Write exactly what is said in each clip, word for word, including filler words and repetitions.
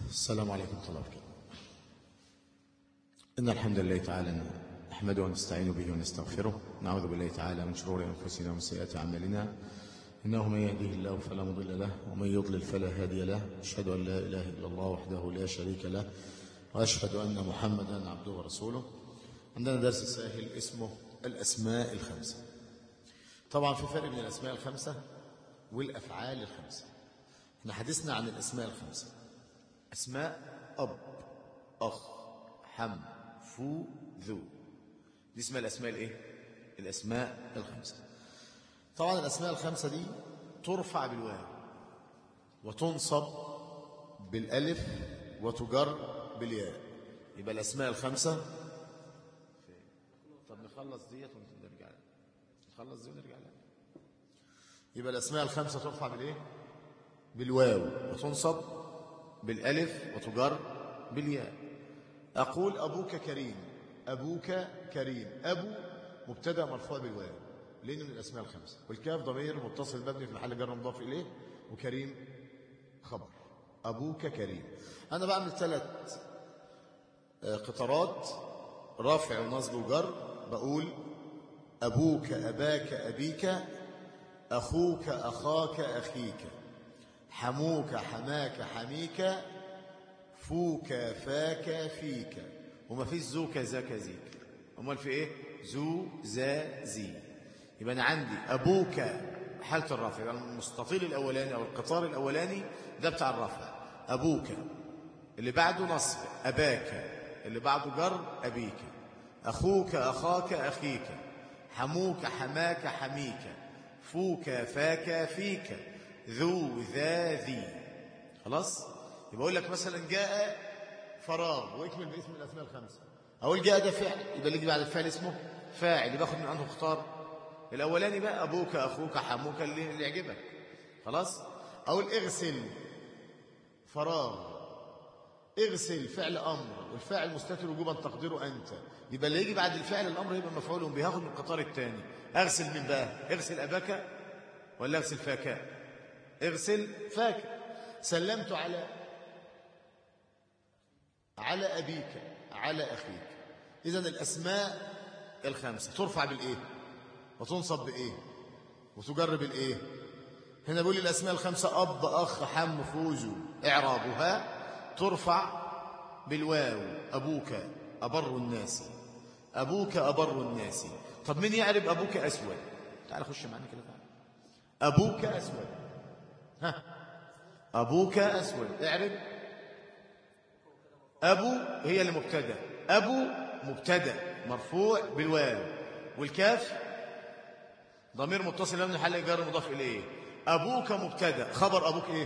السلام عليكم ورحمة الله وبركاته. إن الحمد لله تعالى نحمده ونستعين به ونستغفره، نعوذ بالله تعالى من شرور أنفسنا ومن سيئات أعمالنا، إنه من يهديه الله فلا مضل له ومن يضلل فلا هادي له، أشهد أن لا إله إلا الله وحده لا شريك له، وأشهد أن محمدا عبده ورسوله. عندنا درس ساهل اسمه الأسماء الخمسة. طبعا في فرق بين الأسماء الخمسة والأفعال الخمسة. احنا حديثنا عن الأسماء الخمسة: أسماء أب، أخ، حم، فو، ذو. دي اسمها الأسماء الإيه؟ الأسماء الخمسة. طبعا الأسماء الخمسة دي ترفع بالواو وتنصب بالألف وتجر بالياء. يبقى الأسماء الخمسة. طب نخلص ديت ونرجع لها. نخلص دي ونرجع لها. يبقى الأسماء الخمسة ترفع بالإيه؟ بالواو وتنصب بالألف وتجر بالياء. أقول أبوك كريم. أبوك كريم. أبو مبتدأ مرفوع بالواو لأنه من الأسماء الخمسة، والكاف ضمير متصل مبني في محل جر مضاف إليه، وكريم خبر. أبوك كريم. أنا بعمل ثلاث قطرات رافع ونصب وجر. بقول أبوك أباك أبيك، أخوك أخاك أخيك، حموك حماك حميك، فوك فاك فيك. وما فيش زوك ذاك زيك. امال في ايه؟ زو ذا زي. يبقى انا عندي ابوك حاله الرفع، يبقى المستطيل الاولاني او القطار الاولاني ده بتاع الرفع. ابوك اللي بعده نصب، اباك اللي بعده جر، ابيك، اخوك اخاك اخيك، حموك حماك حميك، فوك فاك فيك، ذو ذا ذي. خلاص؟ يبقى اقول لك مثلا جاء فراغ واكمل باسم الاسماء الخمسه. اقول جاء ده فعل، يبقى اللي يجي بعد الفعل اسمه فاعل. يبقى باخد من عنده اختار الاولاني بقى ابوك اخوك حموك اللي, اللي يعجبك. خلاص؟ اقول اغسل فراغ. اغسل فعل امر والفاعل مستتر وجوبا تقديره انت. يبقى اللي يجي بعد الفعل الامر يبقى مفعول به. هاخد من القطار الثاني. اغسل من بقى اغسل اباك ولا اغسل فاك؟ اغسل فاك. سلمت على على أبيك على أخيك. إذن الأسماء الخمسة ترفع بالإيه وتنصب بإيه وتجر بالإيه؟ هنا بيقول الأسماء الخمسة أب أخ حم فوزو. إعرابها ترفع بالواو. أبوك أبر الناس. أبوك أبر الناس. طب مين يعرب أبوك أسود؟ تعال خش معنا كده. تعال. أبوك أسود. ها أبوك أسود. اعرب. أبو هي اللي مبتدأ. أبو مبتدأ مرفوع بالواو، والكاف ضمير متصل من محل جر مضاف إليه. أبوك مبتدأ. خبر أبوك إيه؟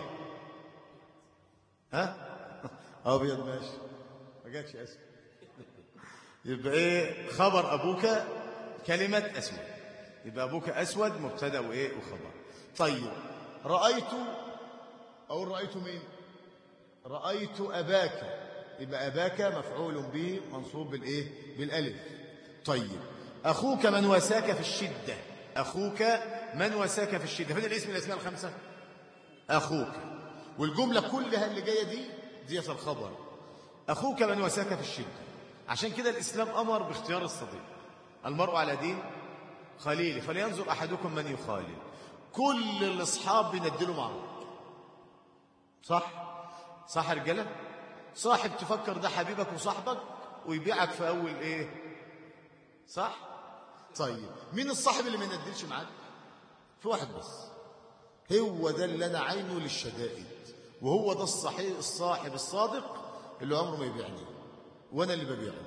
ها أبيض. ماشي ما جاتش أسود. يبقى إيه خبر أبوك؟ كلمة أسود. يبقى أبوك أسود مبتدأ وإيه وخبر. طيب رأيت. أقول رأيت مين؟ رأيت أباك. يبقى أباك مفعول به منصوب بالإيه؟ بالألف. طيب أخوك من واساك في الشدة. أخوك من واساك في الشدة. فين الاسم الأسماء الخمسة؟ أخوك. والجملة كلها اللي جاية دي ديت الخبر. أخوك من واساك في الشدة. عشان كده الإسلام أمر باختيار الصديق. المرء على دين خليله فلينظر أحدكم من يخالل. كل الأصحاب بيندلوا معه. صح؟ صح يا رجاله؟ صاحب تفكر ده حبيبك وصاحبك ويبيعك في أول إيه؟ صح؟ طيب مين الصاحب اللي ما يندلش معاك؟ في واحد بس، هو ده اللي أنا عينه للشدائد، وهو ده الصحيح الصاحب الصادق اللي عمره ما يبيعني وأنا اللي ببيعه.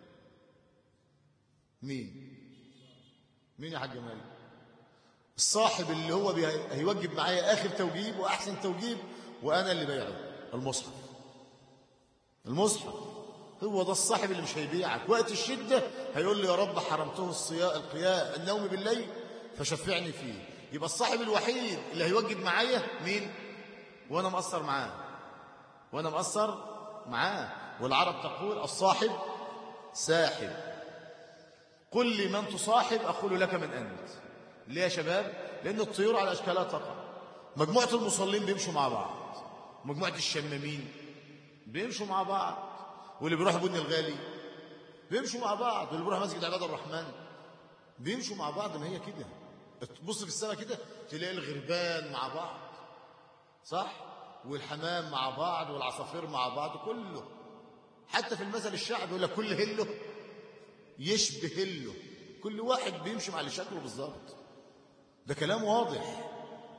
مين؟ مين يا حاج مالك؟ الصاحب اللي هو هيوجب معايا آخر توجيب وأحسن توجيب وأنا اللي بيعه. المصحف. المصحف هو ده الصاحب اللي مش هيبيعك. وقت الشدة هيقول لي يا رب حرمته الصياء القياء النوم بالليل فشفعني فيه. يبقى الصاحب الوحيد اللي هيوجب معايا مين؟ وأنا مقصر معاه. وأنا مقصر معاه. والعرب تقول الصاحب ساحب. قل لي من تصاحب أقول لك من أنت. ليه يا شباب؟ لأن الطيور على أشكالها تقع. مجموعة المصلين بيمشوا مع بعض، مجموعة الشمامين بيمشوا مع بعض، واللي بيروح بني الغالي بيمشوا مع بعض، واللي بيروح مسجد عباد الرحمن بيمشوا مع بعض. ما هي كده، تبص في السماء كده تلاقي الغربان مع بعض، صح، والحمام مع بعض والعصافير مع بعض كله. حتى في المثل الشعبي يقول لك كل هله يشبه هله، كل واحد بيمشي مع اللي شكله بالظبط. ده كلام واضح.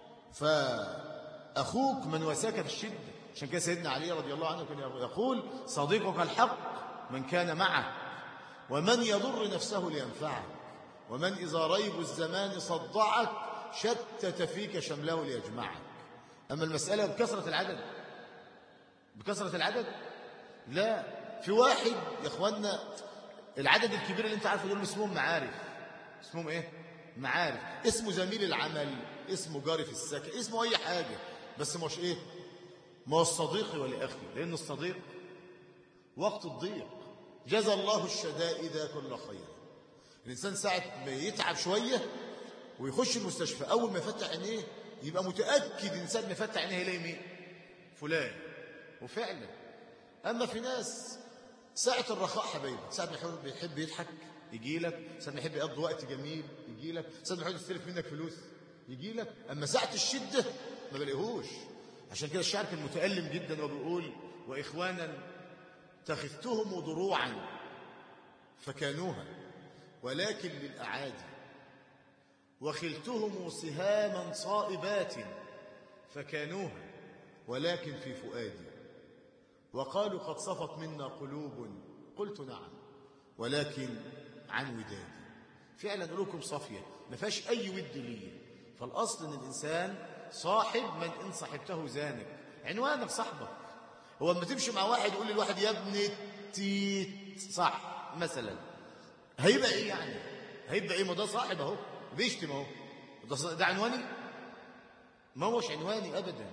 فأخوك من واساك في الشدة. عشان كده سيدنا علي رضي الله عنه كان يقول صديقك الحق من كان معك، ومن يضر نفسه لينفعك، ومن إذا ريب الزمان صدعك شتت فيك شمله ليجمعك. أما المسألة بكثرة العدد، بكثرة العدد لا. في واحد يا اخوانا العدد الكبير اللي انت عارفه دول اسمهم معارف. اسمهم ايه؟ معارف. اسمه زميل العمل، اسمه جاري في السكن، اسمه اي حاجه، بس مش ايه؟ ما هو الصديق ولاخي، لان الصديق وقت الضيق جزى الله الشدائد كل خير. الانسان ساعه ما يتعب شويه ويخش المستشفى، اول ما يفتح عينيه يبقى متاكد انسان ما يفتح عينيه يلاقي مين؟ فلان. وفعلا. اما في ناس ساعة الرخاء حبايبي، ساعة ما بيحب يضحك يجي لك، ساعة ما يحب يقضي وقت جميل يجي لك، ساعة ما يحب يستلف منك فلوس يجي لك. أما ساعة الشدة ما بلاقيهوش. عشان كده الشاعر كان متألم جدا وبيقول وإخوانا اتخذتهم ضروعا فكانوها ولكن للأعادي، وخلتهم سهاما صائبات فكانوها ولكن في فؤادي، وقالوا قد صفت منا قلوب قلت نعم ولكن عن ودادي. فعلا قلوبكم صافية ما فيهاش أي ود لي. فالأصل أن الإنسان صاحب من إن صاحبته زانك. عنوانك صاحبك. هو لما تمشي مع واحد يقول للواحد يا ابن التيت صح مثلا، هيبقى إيه يعني؟ هيبقى إيه؟ ما ده صاحب أهو بيشتم أهو. ده, ده عنواني؟ ما هوش عنواني أبدا.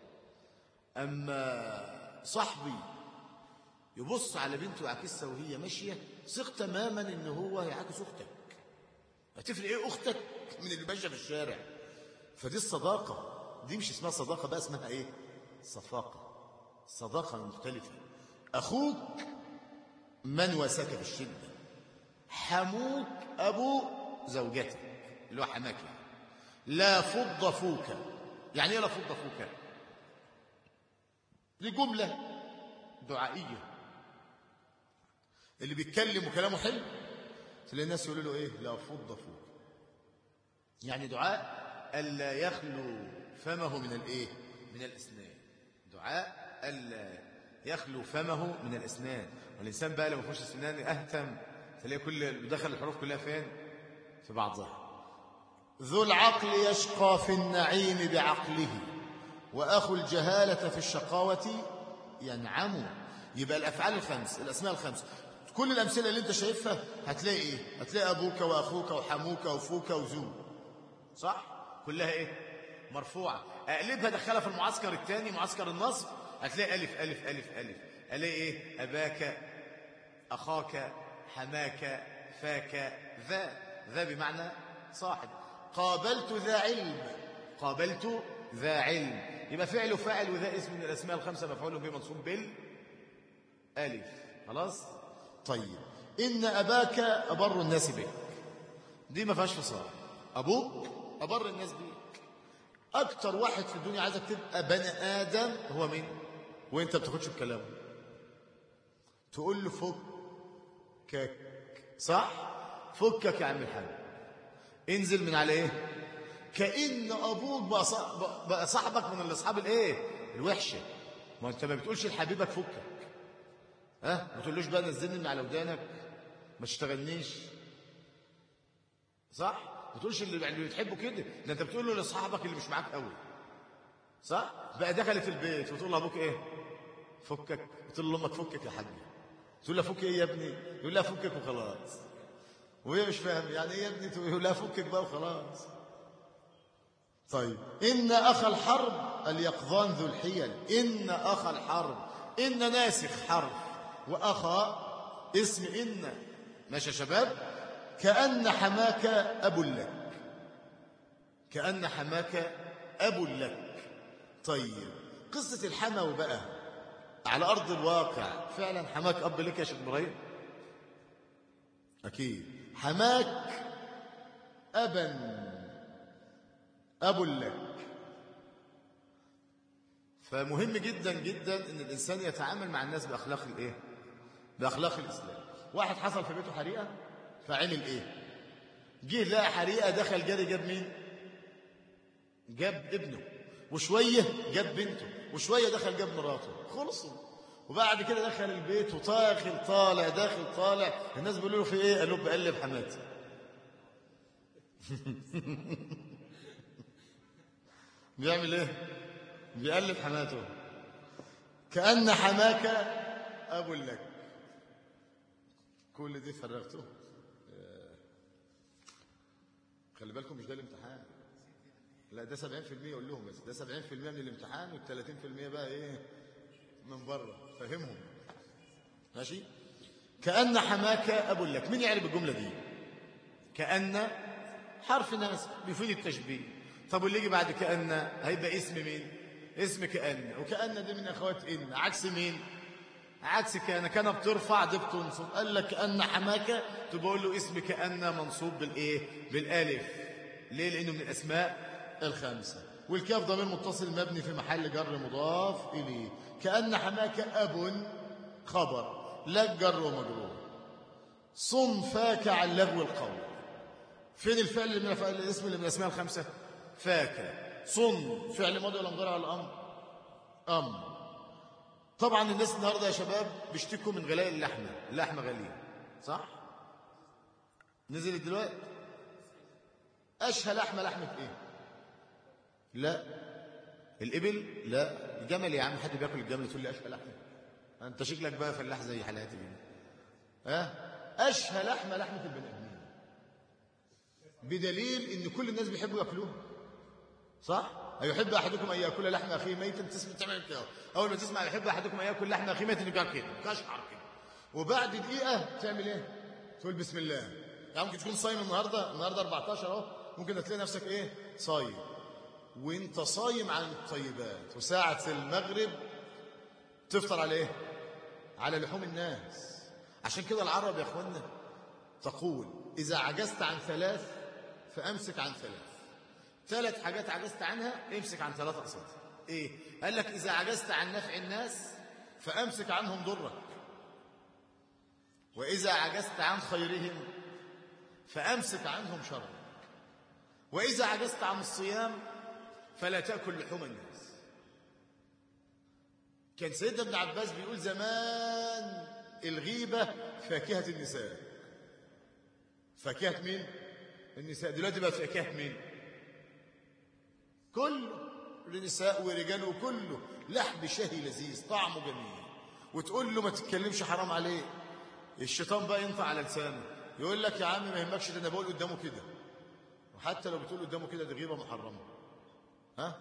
أما صاحبي يبص على بنته يعكسها وهي ماشيه، ثق تماما ان هو هيعاكس اختك. هتفرق ايه اختك من اللي ماشيه في الشارع؟ فدي الصداقه. دي مش اسمها صداقه بقى، اسمها ايه؟ صفاقه. صداقه مختلفه. اخوك من واساك في الشده، حموك ابو زوجتك اللي هو حماك يعني. لا فض فوك. يعني ايه لا فض فوك؟ دي جملة دعائية. اللي بيتكلم وكلامه حلو تلاقي الناس يقولوا له ايه؟ لا فض فوق. يعني دعاء ألا يخلو فمه من الايه؟ من الاسنان. دعاء ألا يخلو فمه من الاسنان. والإنسان بقى لما يخش السنان أهتم تلاقي كل دخل الحروف كلها فين؟ في بعضها. ذو العقل يشقى في النعيم بعقله، وأخو الجهالة في الشقاوة ينعم. يبقى الأفعال الخمس، الأسماء الخمس، كل الأمثلة اللي أنت شايفها هتلاقي إيه؟ هتلاقي أبوك وأخوك وحموك وفوك وزو، صح؟ كلها إيه؟ مرفوعة. أقلبها دخلها في المعسكر الثاني معسكر النصب، هتلاقي ألف ألف ألف ألف. ألاقي إيه؟ أباك أخاك حماك فاك ذا. ذا بمعنى صاحب. قابلت ذا علم. قابلت ذا علم. يبقى فعل وفاعل وذا اسم من الأسماء الخمسة مفعول به منصوب بالألف. خلاص؟ طيب إن أباك أبر الناس بك. دي ما فيهاش فصال. أبوك أبر الناس بك. أكتر واحد في الدنيا عايزك تبقى بني آدم هو مين؟ وإنت بتاخدش بكلامه. تقول له فكك، صح؟ فكك يا عم الحاج. انزل من على إيه؟ كأن أبوك بقى صاحبك من الأصحاب الإيه؟ الوحشة. ما أنت ما بتقولش لحبيبك فكك. ها؟ ما تقولوش بقى نزلني من على ودانك ما تشتغلنيش، صح؟ ما تقولش اللي اللي بتحبه كده. ده أنت بتقول له لأصحابك اللي مش معاك قوي، صح؟ بقى دخلت البيت وتقول لأبوك إيه؟ فكك. تقول لأمك فكك يا حاج. تقول لها فك إيه يا ابني؟ يقول لها فكك وخلاص. وهي مش فاهم يعني إيه يا ابني؟ تقول لها فكك بقى وخلاص. طيب إن أخ الحرب اليقظان ذو الحيل. إن أخ الحرب، إن ناسخ حرف، وأخا اسم إن. ماشي يا شباب؟ كأن حماك أب لك. كأن حماك أب لك. طيب قصة الحمو بقى على أرض الواقع فعلا حماك أب لك يا شيخ إبراهيم؟ أكيد. حماك أبا أب لك. فمهم جدا جدا ان الانسان يتعامل مع الناس باخلاق الايه؟ باخلاق الاسلام. واحد حصل في بيته حريقه فعمل ايه؟ جه لقى حريقه، دخل جري جاب مين؟ جاب ابنه، وشويه جاب بنته، وشويه دخل جاب مراته، خلصوا. وبعد كده دخل البيت وطاخل طالع داخل طالع، الناس بيقولوا له في ايه؟ قالوا بقلب حماتي. بيعمل ايه؟ بيقلب حماته. كأن حماك أب لك. كل دي فرغته. خلي بالكم مش ده الامتحان، لا ده سبعين في المية. يقول لهم بس ده سبعين في المية من الامتحان، والثلاثين في المية بقى ايه؟ من بره. فهمهم ماشي. كأن حماك أب لك. مين يعرف الجملة دي؟ كأن حرف ناسب بيفيد التشبيه. طب واللي يجي بعد كأن هيبقى اسم مين؟ اسم كأن. وكأن دي من أخوات إن. عكس مين؟ عكس كأن. كان بترفع دي بتنصب. قال لك كأن حماك تقول له اسم كأن منصوب بالإيه؟ بالألف. ليه؟ لأنه من الأسماء الخمسة. والكاف ضمير متصل مبني في محل جر مضاف إليه. كأن حماك أب خبر لك جر ومجرور. صم فاك عن لغو القول. فين الفعل اللي من الاسم اللي من الأسماء الخمسة؟ فاك. صن فعل ماضي ولا مضارع ولا امر؟ امر. طبعا الناس النهارده يا شباب بيشتكوا من غلاء اللحمه. اللحمه غاليه صح؟ نزلت دلوقتي. اشهى لحمه لحمه ايه؟ لا الابل. لا الجمل. يا عم حد بياكل الجمل تقول لي اشهى لحمه؟ انت شكلك بقى فلاح زي حالاتي كده. ها اشهى لحمه لحمه البني ادمين، بدليل ان كل الناس بيحبوا ياكلوها صح؟ أيحب أحدكم أن يأكل لحم أخيه ميتا؟ تسمع تعمل كده. أول ما تسمع يحب أحدكم أن يأكل لحم أخيه ميتا تبقى كده تشعر كده. وبعد دقيقة تعمل إيه؟ تقول بسم الله. يعني ممكن تكون صايم النهاردة، النهاردة أربعتاشر أهو، ممكن تلاقي نفسك إيه؟ صايم. وأنت صايم عن الطيبات، وساعة المغرب تفطر على إيه؟ على لحوم الناس. عشان كده العرب يا أخوانا تقول إذا عجزت عن ثلاث فأمسك عن ثلاث. ثلاث حاجات عجزت عنها امسك عن ثلاثة قصاد. ايه؟ قال لك اذا عجزت عن نفع الناس فامسك عنهم ضرك، واذا عجزت عن خيرهم فامسك عنهم شرك، واذا عجزت عن الصيام فلا تاكل لحوم الناس. كان سيدنا ابن عباس بيقول زمان الغيبه فاكهه النساء. فاكهه مين؟ النساء. دلوقتي بقى فاكهه مين؟ كله لنساء ورجال، وكله لحم شهي لذيذ طعمه جميل. وتقول له ما تتكلمش حرام عليه، الشيطان بقى ينطع على لسانه يقول لك يا عم ما يهمكش ده انا بقول قدامه كده. وحتى لو بتقول قدامه كده دي غيبه محرمه. ها؟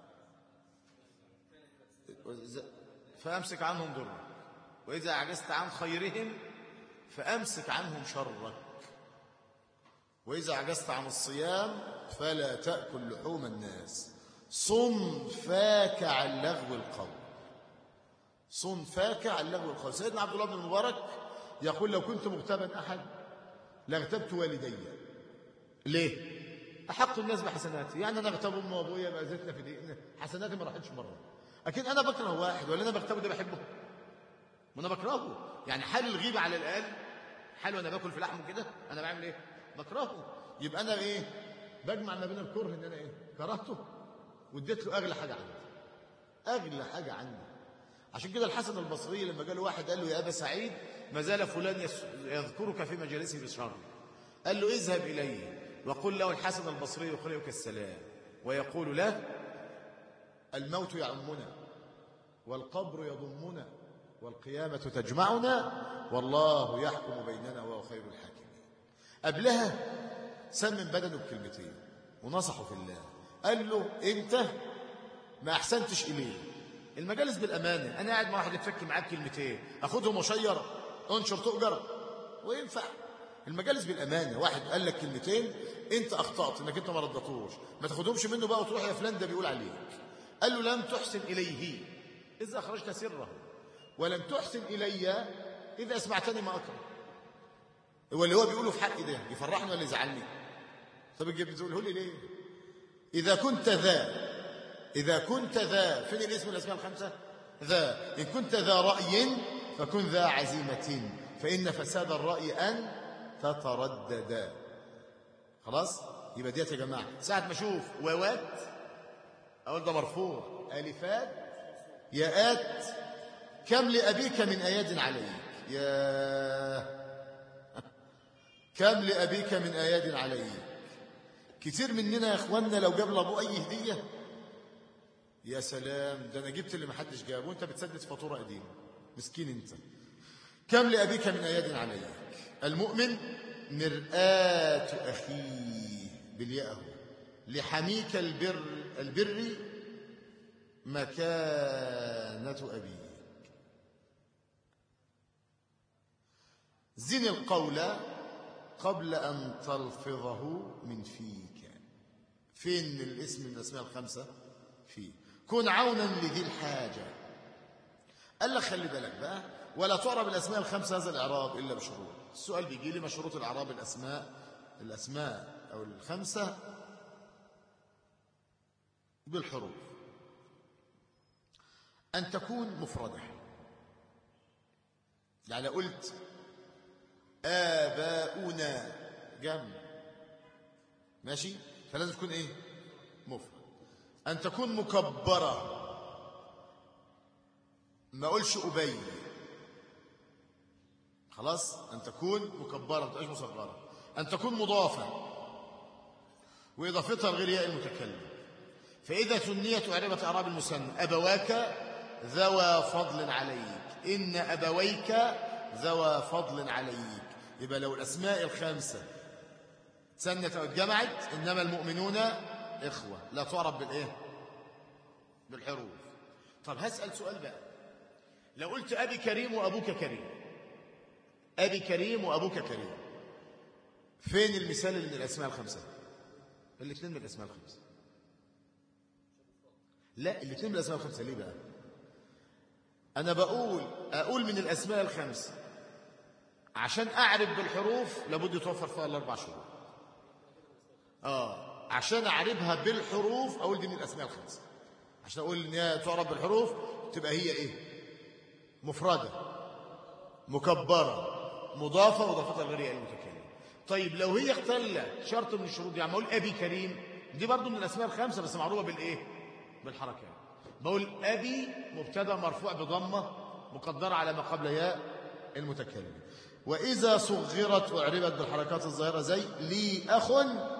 فامسك عنهم ضرك، واذا عجزت عن خيرهم فامسك عنهم شرك، واذا عجزت عن الصيام فلا تأكل لحوم الناس. صم فاك عن لغو القول. صم فاك عن لغو القول. سيدنا عبد الله بن المبارك يقول لو كنت مغتابا أحد لاغتبت والدي. ليه؟ أحق الناس بحسناتي. يعني أنا اغتاب أمي وأبويا ما أذتنا في دقيقنا، حسناتي ما راحتش مرة. أكيد أنا بكره واحد ولا أنا بغتابه ده بحبه؟ ما أنا بكرهه. يعني حال الغيبة على الأقل، حال وأنا باكل في لحمه كده أنا بعمل إيه؟ بكرهه. يبقى أنا إيه؟ بجمع ما بين الكره ان انا ايه؟ كرهته واديت له اغلى حاجه عندي. اغلى حاجه عندي. عشان كده الحسن البصري لما جاله واحد قال له يا ابا سعيد ما زال فلان يذكرك في مجالسه بالشر، قال له اذهب اليه وقل له الحسن البصري يقرئك السلام ويقول له الموت يعمنا والقبر يضمنا والقيامه تجمعنا والله يحكم بيننا وهو خير الحاكمين. قبلها سمم بدنه بكلمتين ونصحه في الله. قال له انت ما احسنتش اليه. المجالس بالامانه، انا قاعد مع واحد يتفك معاك كلمتين اخدهم وشير انشر تؤجر وينفع. المجالس بالامانه، واحد قال لك كلمتين انت اخطات انك انت ما ردتوش، ما تاخدهمش منه بقى وتروح يا فلان ده بيقول عليك. قال له لم تحسن اليه اذا اخرجت سره ولم تحسن إلي إذا أسمعتني ما أكره. هو اللي هو بيقوله في حقي ده يفرحني ولا يزعلني؟ طب بتقوله لي ليه؟ إذا كنت ذا إذا كنت ذا فين الاسم الأسماء الخمسة؟ ذا. إن كنت ذا رأي فكن ذا عزيمة، فإن فساد الرأي أن تترددا. خلاص؟ يبقى ديت يا جماعة ساعة ما أشوف واوات أقول ده مرفوع، آلفات ياءات، كم لأبيك من أياد عليك، يا كم لأبيك من أياد عليك. كتير مننا يا أخواننا لو جاب لأبوه أي هدية يا سلام، ده أنا جبت اللي محدش جابه وأنت بتسدد فاتورة قديمة، مسكين أنت. كم لأبيك من أياد عليك. المؤمن مرآة أخيه بالياء، لحميك البر البر مكانة أبيك. زن القول قبل أن تلفظه من فيك. فين الاسم من الأسماء الخمسة؟ فيه. كن عونا لذي الحاجة. قال لك خلي بالك بقى، ولا تعرب الأسماء الخمسة هذا الإعراب إلا بشروط. السؤال بيجي لي مشروط الإعراب الأسماء الأسماء أو الخمسة بالحروف. أن تكون مفردة، يعني قلت آباؤنا جمع ماشي، فلازم تكون إيه؟ مفرد. أن تكون مكبرة، ما أقولش أبي، خلاص. أن تكون مكبرة ما تبقاش مصغرة. أن تكون مضافة وإضافتها لغير ياء المتكلم. فإذا ثنيت أعربت أعراب المثنى. أبواك ذوى فضل عليك، إن أبويك ذوى فضل عليك. يبقى لو الأسماء الخمسة ثنت أو اتجمعت إنما المؤمنون إخوة، لا تعرب بالإيه؟ بالحروف. طب هسأل سؤال بقى، لو قلت أبي كريم وأبوك كريم، أبي كريم وأبوك كريم، فين المثال من الأسماء الخمسة؟ الاثنين من الأسماء الخمسة. لا، الاثنين من الأسماء الخمسة. ليه بقى؟ أنا بقول أقول من الأسماء الخمسة عشان أعرف بالحروف لابد يتوفر فيها الأربع شروط. آه عشان أعرفها بالحروف أقول دي من الأسماء الخمسة. عشان أقول إن هي تعرف بالحروف تبقى هي إيه؟ مفردة مكبرة مضافة وضافتها لغير ياء المتكلم. طيب لو هي اختلت شرط من الشروط، يعني أقول أبي كريم، دي برضو من الأسماء الخمسة بس معروفة بالإيه؟ بالحركات. بقول أبي مبتدا مرفوع بضمة مقدرة على ما قبل ياء المتكلم. وإذا صغرت وأعربت بالحركات الظاهرة زي لي أخ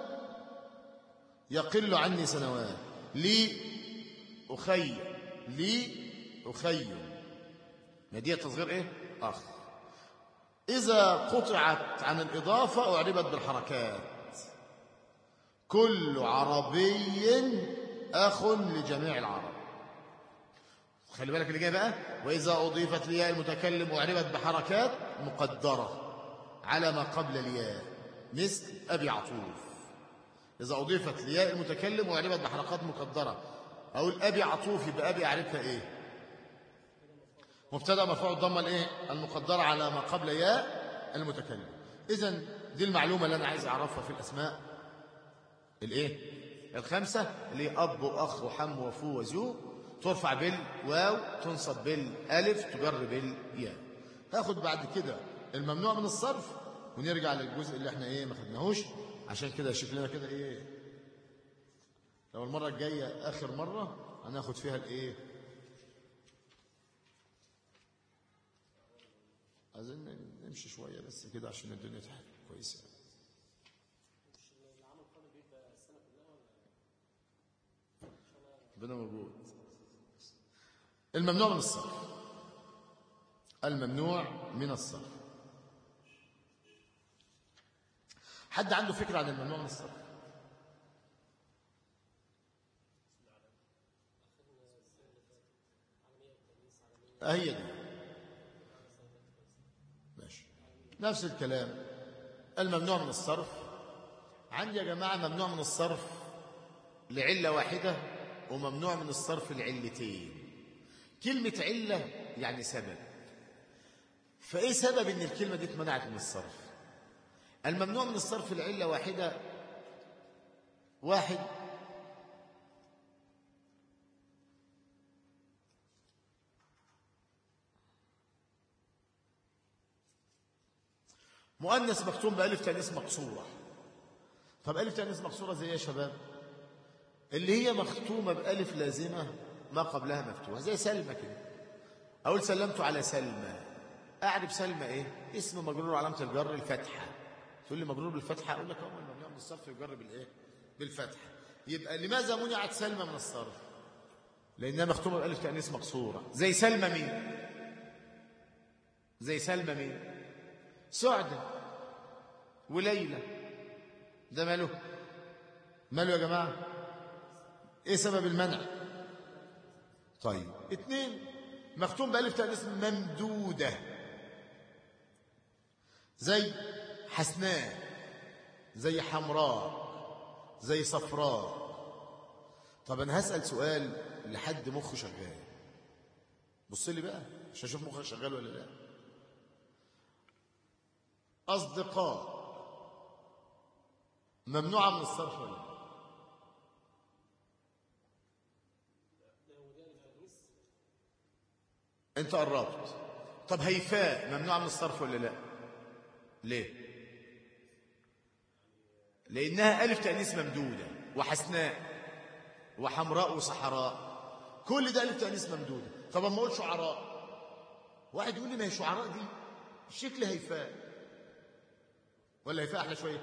يقل عني سنوات، لي أخي، لي أخي، ما دي تصغير إيه؟ أخ. إذا قطعت عن الإضافة أعربت بالحركات، كل عربي أخ لجميع العرب. خلي بالك اللي جاي بقى، وإذا أضيفت لياء المتكلم وأعربت بحركات مقدرة على ما قبل الياء مثل أبي عطوف. إذا أضيفت لياء المتكلم وأعربت بحركات مقدرة، أقول أبي عطوف، يبقى أبي أعرفها إيه؟ مبتدأ مرفوع الضمة الإيه؟ المقدرة على ما قبل ياء المتكلم. إذن دي المعلومة اللي أنا عايز أعرفها في الأسماء الإيه؟ الخمسة، اللي أب وأخ وحم وفو وزو، ترفع بالواو، تنصب بالالف، تجر بالياء. هاخد بعد كده الممنوع من الصرف ونرجع للجزء اللي احنا ايه ما خدناهوش، عشان كده شكلنا كده ايه لو المره الجايه اخر مره هناخد فيها الايه. عايزين نمشي شويه بس كده عشان الدنيا تحل كويسه. ربنا موجود. الممنوع من الصرف، الممنوع من الصرف. حد عنده فكرة عن الممنوع من الصرف؟ هي دي ماشي، نفس الكلام. الممنوع من الصرف عندي يا جماعة ممنوع من الصرف لعلة واحدة وممنوع من الصرف لعلتين. كلمة علة يعني سبب. فإيه سبب إن الكلمة دي اتمنعت من الصرف؟ الممنوع من الصرف العلة واحدة. واحد، مؤنث مختوم بألف تأنيث مقصورة. طب ألف تأنيث مقصورة زي يا شباب؟ اللي هي مختومة بألف لازمة ما قبلها مفتوحة، زي سلمى كده. أقول سلمت على سلمى، أعرف سلمى إيه؟ اسم مجرور علامة الجر الفتحة. تقول لي مجرور بالفتحة، أقول لك أول ممنوع من الصرف يجر بالإيه؟ بالفتحة. يبقى لماذا منعت سلمى من الصرف؟ لأنها مختومة بألف تأنيث مقصورة. زي سلمى مين؟ زي سلمى مين؟ سعدة وليلى. ده ماله؟ ماله يا جماعة؟ ايه سبب المنع؟ طيب، اثنين، مختوم بألف تأنيث ممدودة زي حسناء، زي حمراء، زي صفراء. طب انا هسأل سؤال لحد مخه شغال، بص لي بقى عشان اشوف مخك شغال ولا لا. أصدقاء ممنوعة من الصرف ولا لا؟ أنت قربت. طب هيفاء ممنوعة من الصرف ولا لا؟ ليه؟ لأنها ألف تأنيث ممدودة، وحسناء وحمراء وصحراء، كل ده ألف تأنيث ممدودة. طب أما أقول شعراء، واحد يقول لي ما هي شعراء دي شكل هيفاء، ولا هيفاء أحلى شوية؟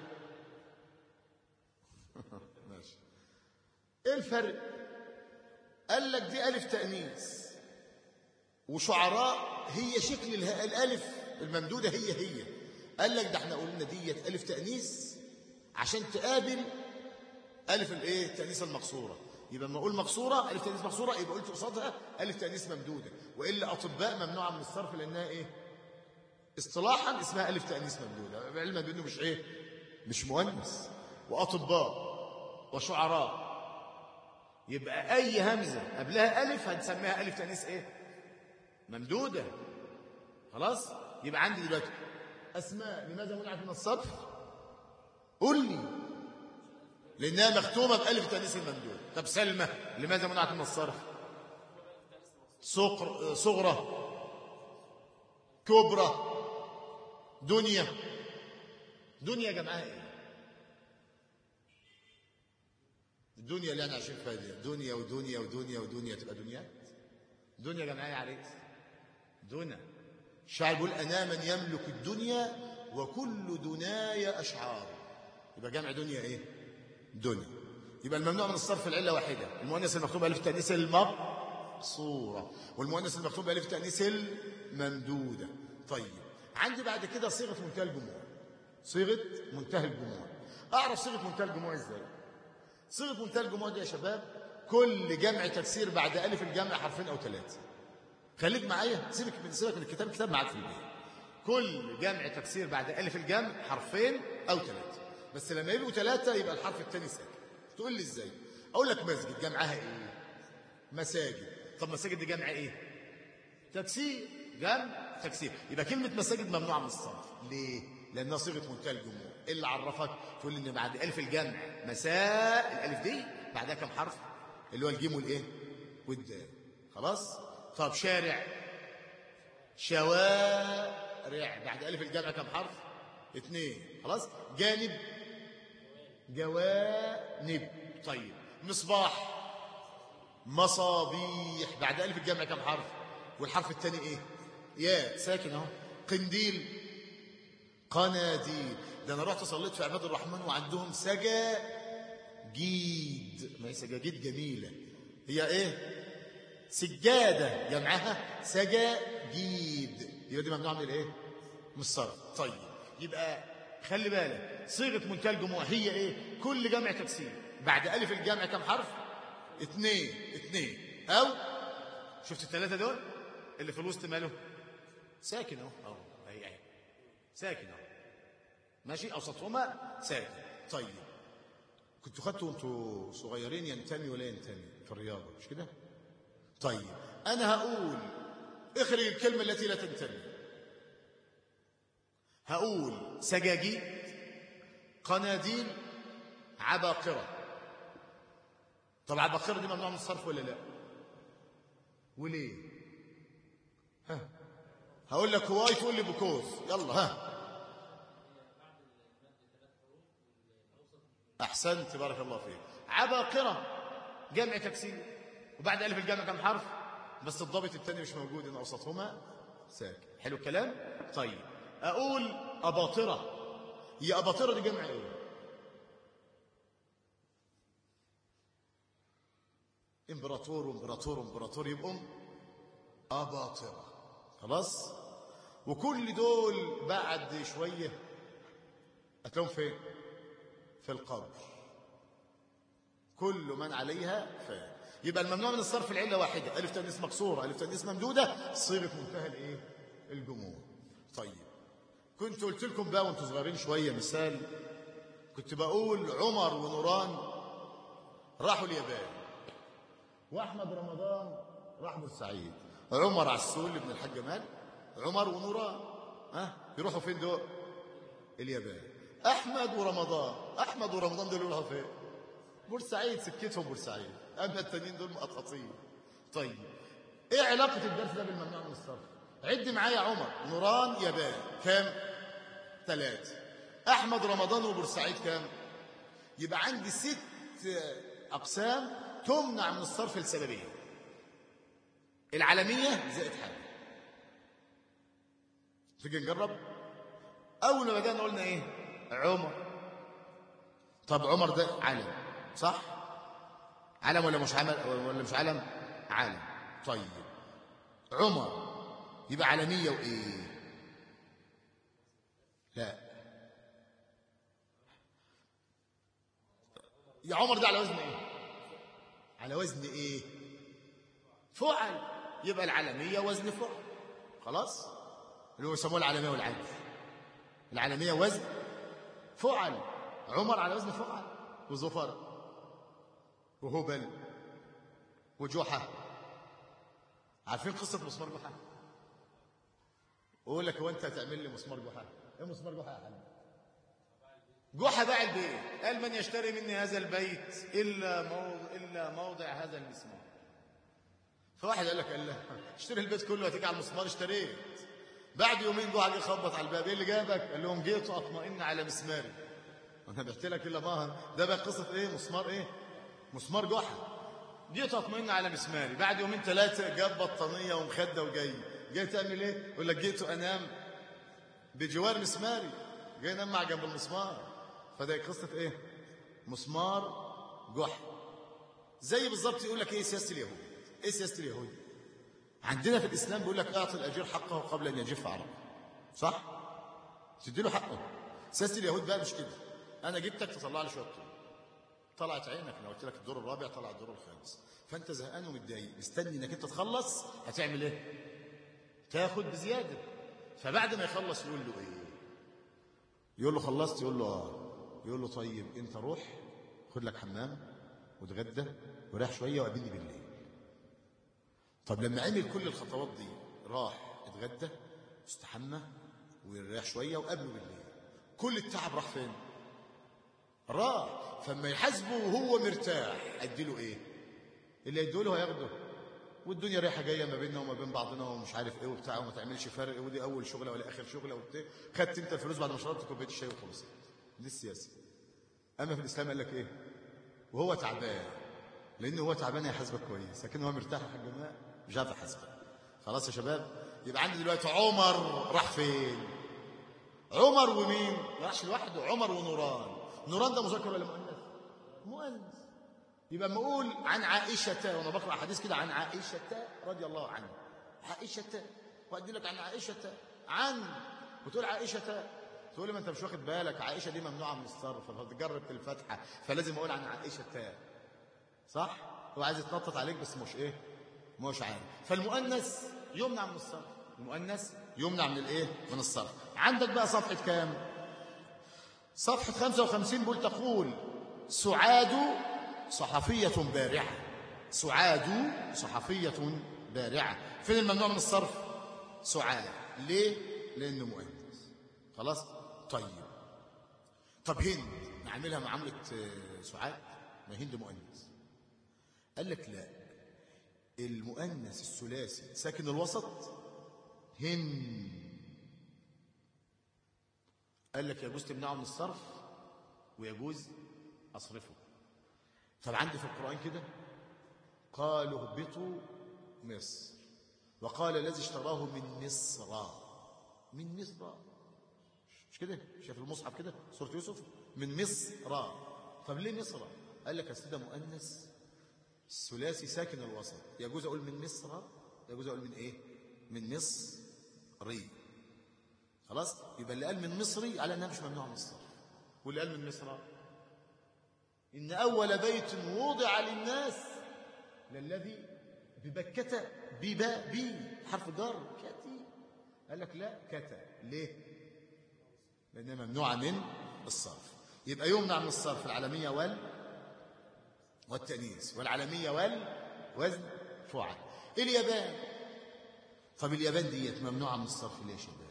ماشي. إيه الفرق؟ قال لك دي ألف تأنيث، وشعراء هي شكل الألف الممدودة هي هي. قال لك ده احنا قلنا ديت ألف تأنيث عشان تقابل ألف الإيه؟ التأنيث المقصورة. يبقى لما أقول مقصورة ألف تأنيث مقصورة يبقى قلت قصادها ألف تأنيث ممدودة. وإلا أطباء ممنوعة من الصرف لأنها إيه؟ اصطلاحا اسمها ألف تأنيث ممدودة، علما بأنه مش إيه؟ مش مؤنث. وأطباء وشعراء، يبقى أي همزة قبلها ألف هنسميها ألف تأنيث إيه؟ ممدودة. خلاص؟ يبقى عندي دلوقتي أسماء لماذا منعت من الصرف؟ قل لي. لأنها مختومة بألف تأنيث الممدودة. طب سلمى لماذا منعت من الصرف؟ صغر صغرى، كبرى، دنيا. دنيا جمعها ايه؟ الدنيا اللي احنا عايشين فيها دي دنيا ودنيا ودنيا ودنيا تبقى دنيات. دنيا جمعها ايه عليك؟ دنا. الشاعر بيقول انا من يملك الدنيا وكل دنايا اشعار. يبقى جمع دنيا ايه؟ دنيا. يبقى الممنوع من الصرف العله واحده، المؤنث المكتوب الف تانيث المقصوره، والمؤنث المكتوب الف تانيث الممدوده. طيب، عندي بعد كده صيغه منتهى الجموع. صيغه منتهى الجموع، اعرف صيغه منتهى الجموع ازاي؟ صيغه منتهى الجموع دي يا شباب كل جمع تكسير بعد الف الجمع حرفين او ثلاثه. خليك معايا، سيبك من سيبك من الكتاب، الكتاب معاك في البيت. كل جمع تكسير بعد الف الجمع حرفين او ثلاثه، بس لما يبقوا ثلاثه يبقى الحرف الثاني ساكن. تقول لي ازاي؟ اقول لك مسجد جمعها ايه؟ مساجد. طب مساجد دي جمع ايه؟ تكسير. جمع تكسير. يبقى كلمه مساجد ممنوعه من الصرف. ليه؟ لانها صيغه منتهى الجموع. ايه اللي عرفك؟ تقول لي ان بعد الف الجمع مساء، الالف دي بعدها كم حرف؟ اللي هو الجيم والايه؟ والدال. خلاص؟ طب شارع، شوارع، بعد الف الجمع كم حرف؟ اثنين. خلاص؟ جانب، جوانب. طيب، مصباح، مصابيح، بعد الف الجمع كم حرف؟ والحرف الثاني ايه؟ ياء ساكن اهو. قنديل، قناديل. ده انا رحت صليت في عباد الرحمن وعندهم سجاجيد. ما هي سجاجيد جميله، هي ايه؟ سجاده جمعها سجاجيد. يبقى دي ممنوعه من الايه؟ من الصرف. طيب، يبقى خلي بالك صيغه منتهى الجموع هي ايه؟ كل جمع تكسير بعد الف الجمع كم حرف؟ اثنين. اثنين او شفت الثلاثه دول اللي في الوسط ماله؟ ساكن اهو. اهو اهي اهي ساكن اهو. ماشي، اوسطهما ساكن. طيب، كنتوا خدتوا وانتوا صغيرين ينتمي ولا ينتمي في الرياضه، مش كده؟ طيب، أنا هقول اخرج الكلمة التي لا تنتمي. هقول سجاجيد، قناديل، عباقرة. طب عباقرة دي ممنوع من الصرف ولا لا؟ وليه؟ ها هقول لك هواي تقول لي بكوز. يلا ها. أحسنت بارك الله فيك. عباقرة جمع تكسير، وبعد ألف الجمع كم حرف؟ بس الضابط الثاني مش موجود، إن أوسطهما ساكن. حلو الكلام؟ طيب أقول أباطرة. هي أباطرة دي جمع إيه؟ إمبراطور وإمبراطور وإمبراطور يبقوا أباطرة. خلاص؟ وكل دول بعد شوية هتلاقيهم فين؟ في القبر. كل من عليها فان. يبقى الممنوع من الصرف العله واحده، الف تانيث مكسوره، الف تانيث ممدوده، صيغه منتهى الايه؟ الجموع. طيب كنت قلت لكم بقى وانتم صغيرين شويه مثال، كنت بقول عمر ونوران راحوا اليابان، واحمد رمضان راح بورسعيد. عمر عسول ابن الحاج جمال، عمر ونوران ها يروحوا فين دول؟ اليابان. احمد ورمضان، احمد ورمضان دول يروحوا فين؟ بورسعيد، سكتهم بورسعيد. اما التانيين دول مقطقطين. طيب ايه علاقه الدرس ده بالممنوع من الصرف؟ عد معايا. عمر نوران يابان كام؟ ثلاثه. احمد رمضان وبورسعيد كام؟ يبقى عندي ست اقسام تمنع من الصرف لسببين: العالميه زائد حاجه. تيجي نجرب. اول ما بدانا قلنا ايه؟ عمر. طب عمر ده علم صح؟ علم ولا مش علم؟ ولا مش علم؟ علم. طيب عمر يبقى علميه وايه؟ لا، يا عمر ده على وزن ايه؟ على وزن ايه؟ فعل. يبقى العالميه وزن فعل. خلاص، اللي هو يسموه العالميه والعدل. العالميه وزن فعل. عمر على وزن فعل. وزفر وهبل وجحا. عارفين قصه مسمار جحا؟ اقول لك هو انت هتعمل لي مسمار جحا؟ ايه مسمار جحا يا حبيبي؟ جحا باع البيت، قال من يشتري مني هذا البيت الا موضع الا موضع هذا المسمار. فواحد قال لك قال له اشتري البيت كله هتيجي على المسمار. اشتريت. بعد يومين جحا جه خبط على الباب. ايه اللي جابك؟ قال لهم جيت اطمئن على مسماري. انا بعت لك الا ما ده بقى قصه ايه؟ مسمار ايه؟ مسمار جحا. جيت اطمئن على مسماري. بعد يومين ثلاثه جاب بطانيه ومخده وجاي. جاي تعمل ايه؟ يقول لك جيت انام بجوار مسماري. جاي انام مع جنب المسمار. فده قصه ايه؟ مسمار جحا. زي بالظبط يقول لك ايه سياسه اليهود؟ ايه سياسه اليهود؟ عندنا في الاسلام بيقول لك اعطي الاجير حقه قبل ان يجف عرقه. صح؟ تدي له حقه. سياسه اليهود بقى مش كده. انا جبتك تطلع لي شويه طول، طلعت عينك. انا قلت لك الدور الرابع، طلع الدور الخامس. فانت زهقان ومتضايق مستني انك انت تخلص. هتعمل ايه؟ تاخد بزياده. فبعد ما يخلص يقول له ايه؟ يقول له خلصت؟ يقول له اه. يقول له طيب انت روح خد لك حمام وتغدى وريح شويه وقابلني بالليل. طب لما عمل كل الخطوات دي، راح اتغدى واستحمى ويريح شويه وقابله بالليل، كل التعب راح فين؟ راح. فما يحاسبه وهو مرتاح اديله ايه؟ اللي يديله هياخده. والدنيا رايحه جايه ما بيننا وما بين بعضنا ومش عارف ايه وبتاع، وما تعملش فرق، ودي اول شغله ولا اخر شغله وبتاع. خدت انت الفلوس بعد ما شربت كوبايه الشاي وخلصت. دي السياسه. اما في الاسلام قال لك ايه؟ وهو تعبان، لانه هو تعبان هيحاسبك كويس، لكن هو مرتاح يا حاج جماعه مش عارف يحاسبك. خلاص يا شباب. يبقى عندي دلوقتي عمر راح فين؟ عمر ومين؟ ما راحش لوحده. عمر ونوران. نوران ده مذكر ولا مؤنث؟ مؤنث. يبقى اما اقول عن عائشه، وانا بقرا حديث كده عن عائشه رضي الله عنها، عائشه وادي لك عن عائشه عن، وتقول عائشه، تقول لي ما انت مش واخد بالك عائشه دي ممنوعه من الصرف، فتجرب في الفاتحه، فلازم اقول عن عائشه. صح؟ هو عايز يتنطط عليك بس مش ايه؟ مش عارف. فالمؤنث يمنع من الصرف. المؤنث يمنع من الايه؟ من الصرف. عندك بقى صفحه كام؟ صفحه خمسة وخمسين. بقول تقول سعاد صحفيه بارعه. سعاد صحفيه بارعة. فين الممنوع من الصرف؟ سعاد. ليه؟ لأنه مؤنث. خلاص. طيب طب هند نعملها معاملة سعاد؟ ما هند مؤنث. قال لك لا، المؤنث الثلاثي ساكن الوسط هند، قال لك يجوز تمنعه من الصرف ويجوز أصرفه. طب عندي في القرآن كده قالوا اهبطوا مصر، وقال الذي اشتراه من مصر، من مصر مش كده؟ شايف المصحف كده سورة يوسف من مصر. طب ليه مصر؟ قال لك أصل ده مؤنث الثلاثي ساكن الوسط، يجوز أقول من مصر، يجوز أقول من إيه؟ من مصري. خلاص. يبقى اللي قال من مصري على أنها مش ممنوع من الصرف، واللي قال من مصر إن أول بيت وضع للناس للذي ببكة بباء بي حرف جر كتي. قال لك لا كتا. ليه؟ لأنها ممنوعة من الصرف. يبقى يمنع من الصرف العالمية وال والتأنيث، والعالمية والوزن فعل. اليابان، طب اليابان ديت ممنوعة من الصرف ليه يا شباب؟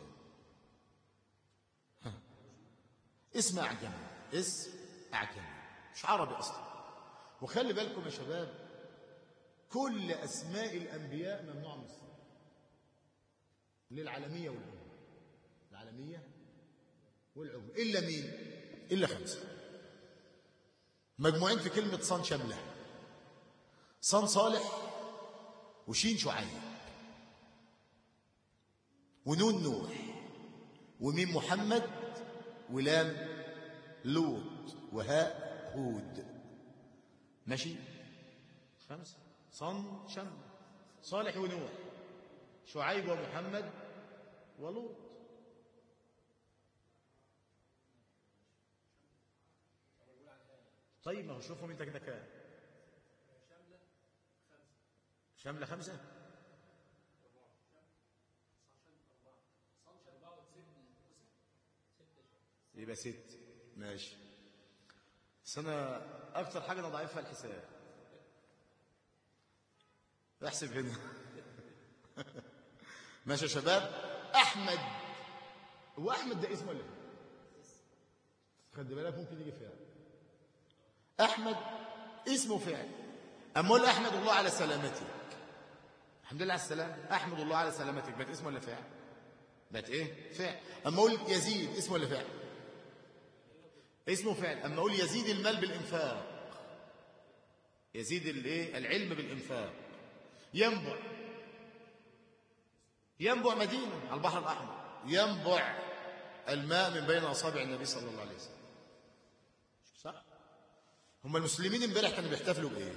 ها. اسم أعجمي، اسم أعجمي مش عربي أصلا. وخلي بالكم يا شباب كل أسماء الأنبياء ممنوعة من الصرف للعالمية والعلم، العالمية والعلم إلا مين؟ إلا خمسة مجموعين في كلمة صن شاملة: صن صالح، وشين شعيب، ونون نوح، وميم محمد، ولام لوط، وهاء هود. ماشي؟ خمسة. صن شاملة، صالح ونوح، شعيب ومحمد ولوط. طيب ما هو شوفهم انت كده كام؟ شاملة خمسة. يبقى ست. ماشي. بس انا اكتر حاجه انا ضعيف فيها الحساب. احسب هنا. ماشي يا شباب. احمد، هو احمد ده اسمه ولا ايه؟ خد بالك ممكن يجي فعل. احمد اسمه فعل. اما اقول احمد الله على سلامتك، الحمد لله على السلامه، احمد الله على سلامتك، بقت اسمه ولا فعل؟ بقت ايه؟ فعل. اما اقول يزيد اسمه ولا فعل؟ اسمه فعل. اما اقول يزيد المال بالانفاق، يزيد الايه؟ العلم بالانفاق. ينبع، ينبع مدينه على البحر الاحمر، ينبع الماء من بين اصابع النبي صلى الله عليه وسلم. صح؟ هم المسلمين امبارح كانوا بيحتفلوا بايه؟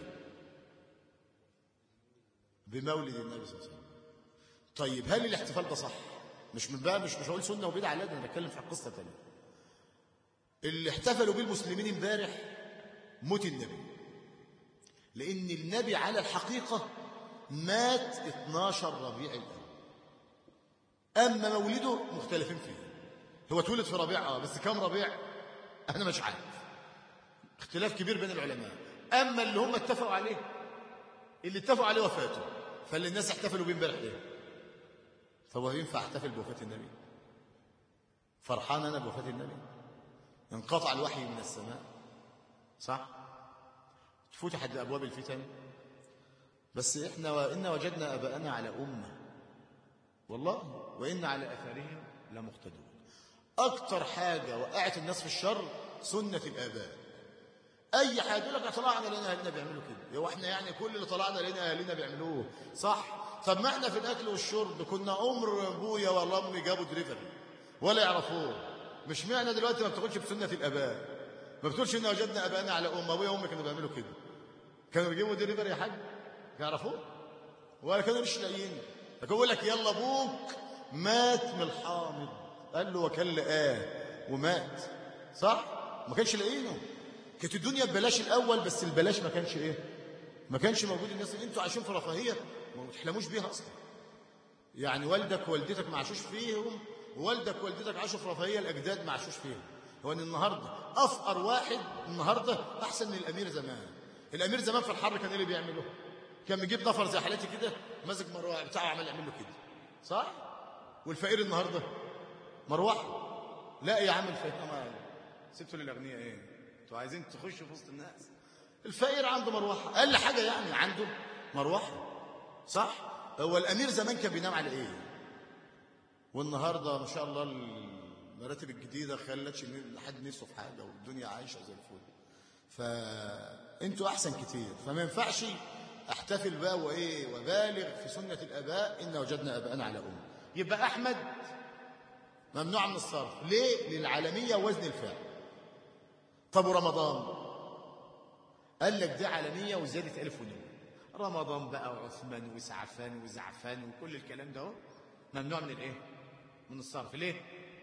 بمولد النبي صلى الله عليه وسلم. طيب هل الاحتفال ده صح؟ مش من بقى مش مش هقول سنه وبدعه، لا ده انا بتكلم في قصه ثانيه. اللي احتفلوا بيه المسلمين امبارح موت النبي، لان النبي على الحقيقه مات اثناشر ربيع الاول. اما مولده مختلفين فيه. هو اتولد في ربيع اه بس كم ربيع انا مش عارف، اختلاف كبير بين العلماء. اما اللي هم اتفقوا عليه، اللي اتفقوا عليه وفاته، فاللي الناس احتفلوا بيه امبارح ليه؟ فهو ينفع احتفل بوفاه النبي؟ فرحان انا بوفاه النبي؟ انقطع الوحي من السماء، صح؟ فتحت ابواب الفتن. بس احنا وان وجدنا اباءنا على امه والله وان على اثارهم لمقتدون. اكتر حاجه وقعت الناس في الشر سنه الاباء. اي حاجه يقول لك طلعنا لقينا اهلنا بيعملوا كده، هو احنا يعني كل اللي طلعنا لقينا اهلنا بيعملوه صح؟ طب ما احنا في الاكل والشرب كنا عمر ابويا ولا امي جابوا دريفري ولا يعرفوه، مش معنى دلوقتي ما بتاخدش بسنه الاباء؟ ما بتقولش ان وجدنا اباءنا على ام، ابويا وامي كانوا بيعملوا كده، كانوا بيجيبوا دريفري يا حاج يعرفوه ولا كانوا مش لاقيين؟ لكن يقول لك يلا ابوك مات من الحامض، قال له وكان لقاه ومات، صح؟ ما كانش لاقينه. كانت الدنيا ببلاش الاول، بس البلاش ما كانش ايه؟ ما كانش موجود. الناس انتوا عايشين في رفاهيه ما تحلموش بيها اصلا. يعني والدك ووالدتك ما عاشوش فيهم، ووالدك ووالدتك عاشوا في رفاهيه، الاجداد ما عاشوش فيهم. هو ان النهارده افقر واحد النهارده احسن من الامير زمان. الامير زمان في الحر كان ايه اللي بيعمله؟ كان بيجيب نفر زي حالتي كده ماسك مروحه بتاعه عمال يعمل له كده، صح؟ والفقير النهارده مروحه. لا يا عم الفقير ما سبتوا للاغنياء ايه؟ انتوا عايزين تخشوا في وسط الناس. الفقير عنده مروحه، اقل حاجه يعني عنده مروحه، صح؟ هو الامير زمان كان بينام على ايه؟ والنهارده ما شاء الله المراتب الجديده خلتش حد نفسه في حاجه والدنيا عايشه زي الفل. فانتوا احسن كتير، فما ينفعش احتفل بقى وايه وبالغ في سنه الاباء ان وجدنا اباءنا على امه. يبقى احمد ممنوع من الصرف ليه؟ للعالميه ووزن الفعل. طب ورمضان؟ قال لك دي عالميه وزياده الف ونون. رمضان بقى وعثمان وسعفان وزعفان وكل الكلام ده ممنوع من الايه؟ من الصرف. ليه؟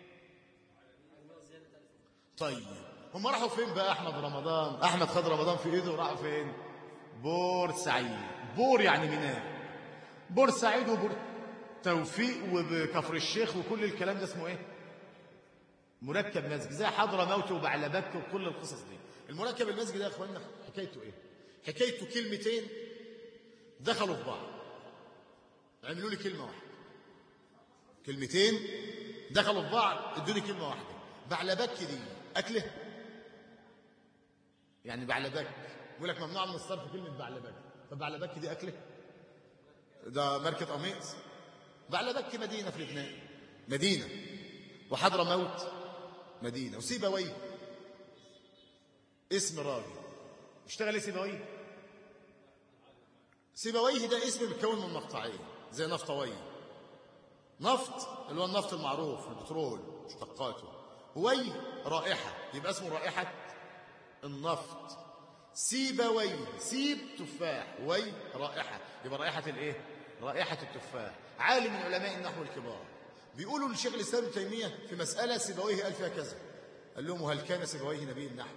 طيب هم راحوا فين بقى احمد رمضان؟ احمد خد رمضان في ايده وراحوا فين؟ بورسعيد. بور يعني ميناء. بورسعيد وبور توفيق وبكفر الشيخ وكل الكلام ده اسمه ايه؟ مركب مسجد، زي حضرموت وبعلبك وكل القصص دي. المركب المسجد ده يا اخوانا حكايته ايه؟ حكايته كلمتين دخلوا في بعض، عملوا لي كلمه واحده. كلمتين دخلوا في بعض ادوني كلمه واحده. بعلبك دي اكله، يعني بعلبك بيقول لك ممنوع من الصرف كلمه بعلبك. طب بعلبك دي اكله؟ ده ماركه قميص. بعلبك مدينه في لبنان، مدينه. وحضرموت مدينه. وسيبويه اسم راجل. اشتغل ايه سيبويه؟ سيبويه ده اسم بيتكون من مقطعين زي نفطويه. نفط اللي هو النفط المعروف البترول مشتقاته، وي رائحه يبقى اسمه رائحه النفط. سيبويه سيب تفاح، وي رائحه يبقى رائحه الايه؟ رائحه التفاح. عالم من علماء النحو الكبار بيقولوا للشيخ الاسلام ابن تيميه في مساله سيبويه قال فيها كذا، قال لهم وهل كان سيبويه نبي النحو؟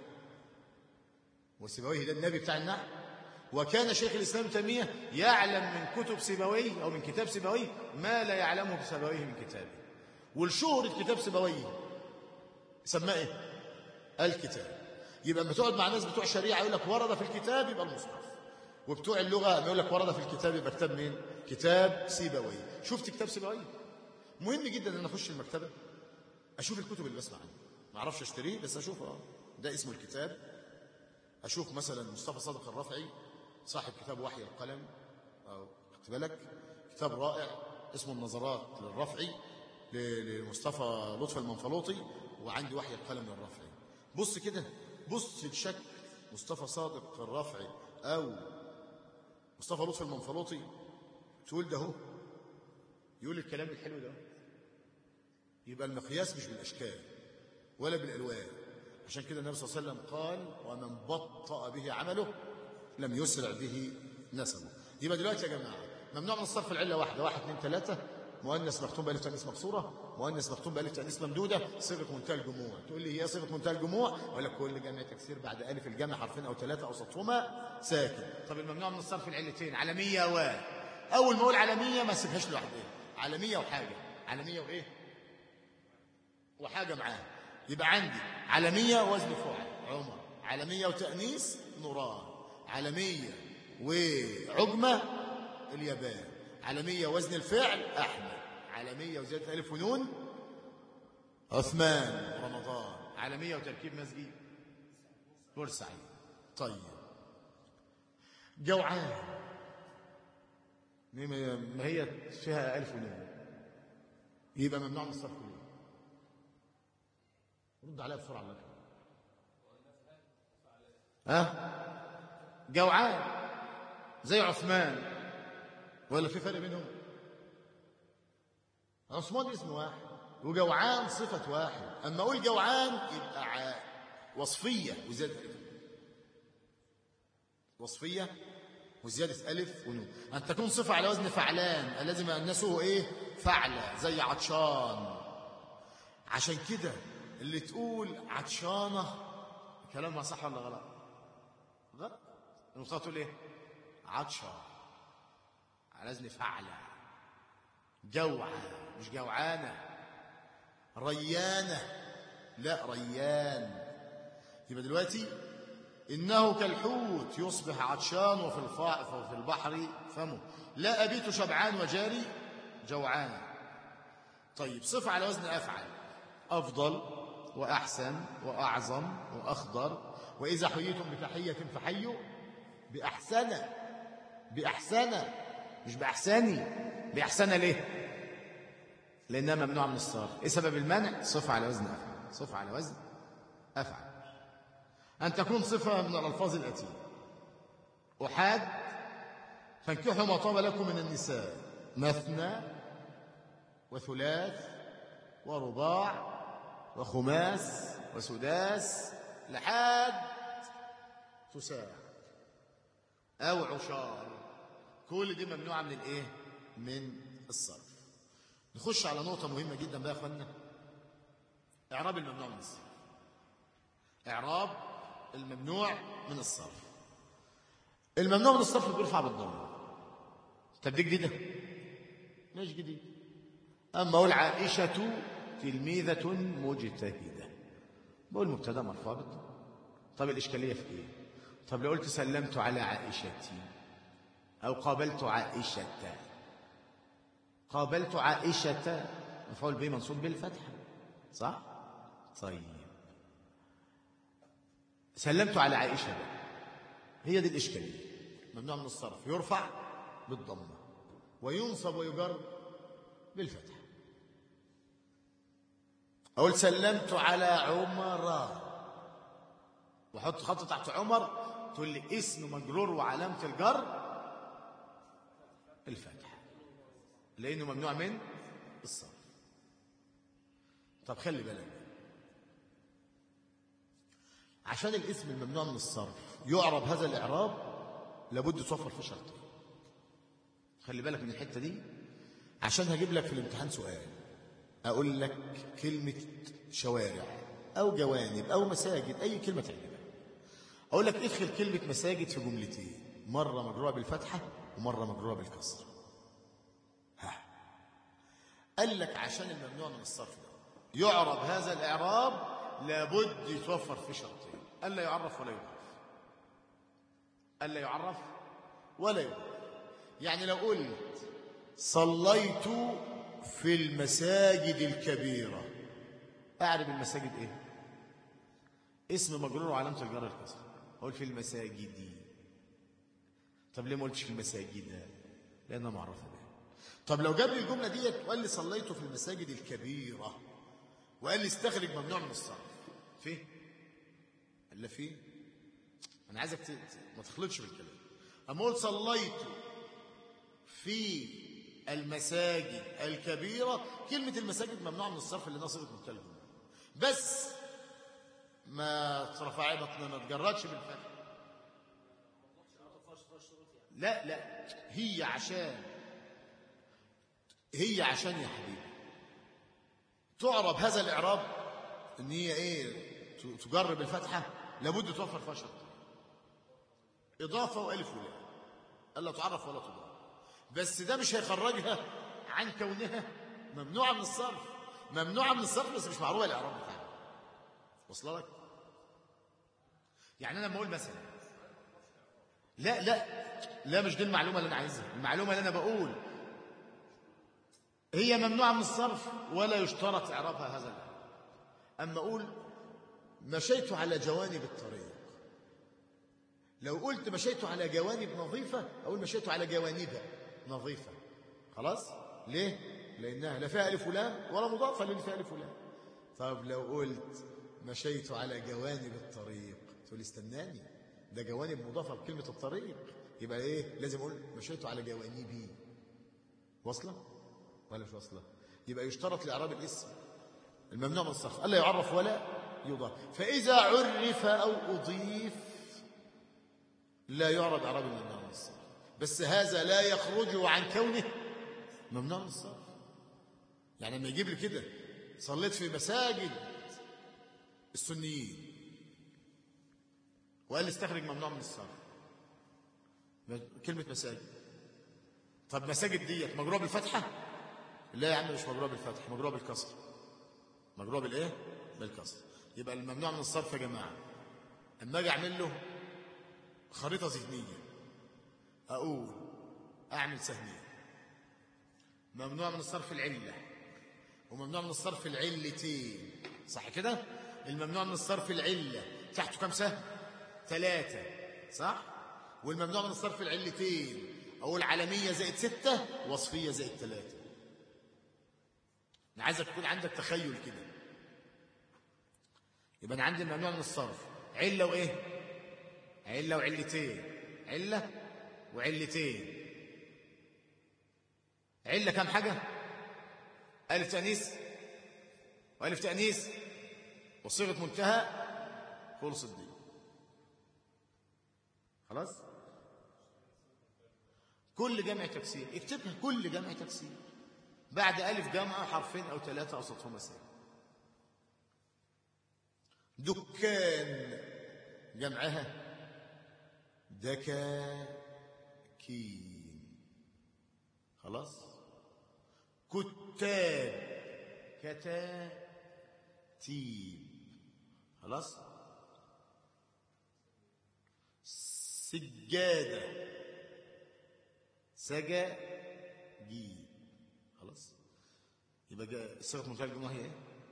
وسيبويه ده النبي بتاع النحو؟ وكان شيخ الاسلام ابن تيميه يعلم من كتب سيبويه او من كتاب سيبويه ما لا يعلمه سيبويه من كتابه. والشهرة كتاب سيبويه سماه ايه؟ الكتاب. يبقى لما تقعد مع ناس بتوع شريعه يقول لك ورد في الكتاب يبقى المصحف، وبتوع اللغه يقول لك ورد في الكتاب يبقى كتاب مين؟ كتاب سيبويه. شفت كتاب سيبويه؟ مهم جدا ان انا اخش المكتبه اشوف الكتب اللي بسمع عنها، ما اعرفش اشتريه بس اشوف اه ده اسمه الكتاب. اشوف مثلا مصطفى صادق الرفعي صاحب كتاب وحي القلم، او خد بالك كتاب رائع اسمه النظرات للرفعي لمصطفى لطفي المنفلوطي، وعندي وحي القلم للرفعي. بص كده، بص لشكل مصطفى صادق الرفعي او مصطفى لطفي المنفلوطي تقول ده هو يقول الكلام الحلو ده. يبقى المقياس مش بالاشكال ولا بالالوان. عشان كده النبي صلى الله عليه وسلم قال ومن بطأ به عمله لم يسرع به نسبه. يبقى دلوقتي يا جماعه ممنوع من الصرف العله واحده، واحد اثنين ثلاثه، مؤنث مختوم بالف تانيث مكسوره، مؤنث مختوم بالف تانيث ممدوده، صيغه منتهى الجموع. تقول لي هي صيغه منتهى الجموع؟ اقول لك كل جمع تكسير بعد الف الجمع حرفين او ثلاثه اوسطهما ساكن. طب الممنوع من الصرف العلتين علميه و اول ما اقول علميه ما اسيبهاش لوحدها، علميه وحاجه، علميه وايه؟ وحاجه معاها. يبقى عندي علميه وزن فعل عمر، علميه وتانيث نوران، علميه وعجمه اليابان، علميه وزن الفعل احمد، علميه وزياده الف ونون عثمان رمضان، علميه وتركيب مسجد بورسعيد. طيب جوعان ما هي فيها الف ونون يبقى ممنوع من الصرف كله. رد عليها بسرعه الله. ها جوعان زي عثمان ولا في فرق بينهم؟ عثمان اسم واحد وجوعان صفه واحد. اما اقول جوعان يبقى وصفيه وزياده الف، وصفيه وزياده الف ونون. ان تكون صفه على وزن فعلان لازم يؤنثه ايه؟ فعله، زي عطشان. عشان كده اللي تقول عطشانه كلامها صح ولا غلط؟ غلط. المفترض تقول ايه؟ عطشه على وزن فعله. جوعه مش جوعانه. ريانه لا ريان. يبقى دلوقتي إنه كالحوت يصبح عطشان وفي وفي البحر فمه. لا أبيت شبعان وجاري جوعان. طيب صفة على وزن أفعل: أفضل وأحسن وأعظم وأخضر. وإذا حييتم بتحية فحيوا بأحسن. بأحسن مش بأحساني، بأحسن ليه؟ لأنها ممنوعة من الصرف. إيه سبب المنع؟ صفة على وزن أفعل. صفة على وزن أفعل. أن تكون صفة من الألفاظ الآتية: أحاد فانكحوا ما طاب لكم من النساء مثنى وثلاث ورباع وخماس وسداس لحد تساع أو عشار. كل دي ممنوعة من الإيه؟ من الصرف. نخش على نقطة مهمة جدا بقى يا أخوانا: إعراب الممنوع من الصرف. إعراب الممنوع من الصرف. الممنوع من الصرف بيرفع بالضمة. طب دي جديدة؟ مش جديد. أما أقول عائشة تلميذة مجتهدة، بقول مبتدا مرفوع بالضمة. طب الإشكالية في إيه؟ طب لو قلت سلمت على عائشة أو قابلت عائشة، قابلت عائشة مفعول به منصوب بالفتحة، صح؟ طيب سلمت على عائشة بقى. هي دي الإشكالية. ممنوع من الصرف، يرفع بالضمة وينصب ويجر بالفتحة. أقول سلمت على عمر وحط خط تحت عمر، تقول لي اسم مجرور وعلامة الجر الفتحة لأنه ممنوع من الصرف. طب خلي بالك، عشان الاسم الممنوع من الصرف يعرب هذا الإعراب لابد توفر فيه شرطين. خلي بالك من الحتة دي، عشان هجيب لك في الامتحان سؤال أقول لك كلمة شوارع أو جوانب أو مساجد، أي كلمة تعجبك، أقول لك ادخل كلمة مساجد في جملتين، مرة مجروره بالفتحة ومرة مجروره بالكسر. ها قال لك عشان الممنوع من الصرف ده يعرب هذا الإعراب لابد يتوفر فيه شرطين: ألا يعرف ولا يضاف. ألا يعرف ولا يضاف. يعني لو قلت صليت في المساجد الكبيرة، أعرب المساجد إيه؟ اسم مجرور وعلامة الجر الكسر. أقول في المساجد دي. طب ليه ما قلتش في المساجد؟ لأنها معرفة بها. طب لو جاب لي الجملة ديت وقال لي صليت في المساجد الكبيرة وقال لي استخرج ممنوع من الصرف، فيه؟ إلا فيه؟ أنا عايزك ت... ما تخلطش بالكلام. أما أقول صليت في المساجد الكبيرة، كلمة المساجد ممنوع من الصرف اللي نصبت من الجملة، بس ما ترفع ما تجردش بالفتح. لا لا هي عشان هي عشان يا حبيبي تعرب هذا الإعراب ان هي ايه؟ تجرب الفتحة، لابد توفر فيها شرط: إضافة وألف ولا ألا تعرف ولا تضاف. بس ده مش هيخرجها عن كونها ممنوعة من الصرف. ممنوعة من الصرف بس مش معروفة الإعراب بتاعها. وصل لك؟ يعني أنا لما أقول مثلا لا لا لا مش دي المعلومة اللي أنا عايزها. المعلومة اللي أنا بقول هي ممنوعة من الصرف ولا يشترط إعرابها هذا الإعراب. أما أقول مشيت على جوانب الطريق، لو قلت مشيت على جوانب نظيفة أقول مشيت على جوانب نظيفة. خلاص؟ ليه؟ لأنها لا فيها ألف ولام ولا مضافة للي فيها ألف ولام. طب لو قلت مشيت على جوانب الطريق تقول استناني، ده جوانب مضافة بكلمة الطريق، يبقى إيه؟ لازم أقول مشيت على جوانبي. وصلة؟ ولا مش وصلة؟ يبقى يشترط لإعراب الاسم الممنوع من الصرف ألا يعرف ولا يضاف. فإذا عرف أو أضيف لا يعرب إعراب الممنوع من الصرف، بس هذا لا يخرجه عن كونه ممنوع من الصرف. يعني لما يجيب لي كده صليت في مساجد السنيين وقال لي استخرج ممنوع من الصرف، كلمة مساجد. طب مساجد ديت مجروره بالفتحة؟ لا يا عم مش مجروره بالفتحة، مجروره بالكسر. مجروره بالايه؟ بالكسر. يبقى الممنوع من الصرف يا جماعه اما اجي اعمل له خريطة ذهنية، أقول أعمل سهمية، ممنوع من الصرف العلة وممنوع من الصرف العلتين، صح كده؟ الممنوع من الصرف العلة تحته كم سهم؟ ثلاثة، صح؟ والممنوع من الصرف العلتين أقول علمية زائد ستة وصفية زائد ثلاثة. أنا عايزك تكون عندك تخيل كده. يبقى أنا عندي الممنوع من الصرف علة وإيه؟ علة وعلتين، علة وعلتين. علة كم حاجة؟ ألف تأنيث وألف تأنيث وصيغة منتهى، خلص الدين. خلاص؟ كل جمع تكسير اكتبها، كل جمع تكسير بعد ألف جمع حرفين أو ثلاثة أوسطهم مسائل. دكان جمعها دكاكين. خلاص؟ كتاب كتاتيب. خلاص؟ سجادة سجاجيب. خلاص؟ يبقى صيغة منتهى الجموع هي ايه؟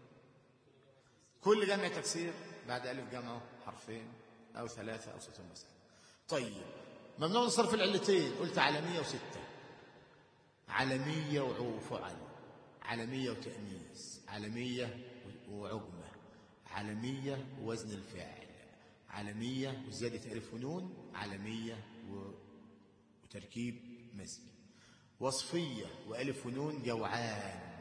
كل جمع تكسير بعد ألف جمعه حرفين أو ثلاثة أو ستة مسائل. طيب ممنوع من صرف العلتين، قلت علمية وستة، علمية وفعل، علمية وتأنيث، علمية وعجمة، علمية ووزن الفاعل، علمية وزيادة ألف ونون، علمية وتركيب مزج، وصفية وألف ونون جوعان.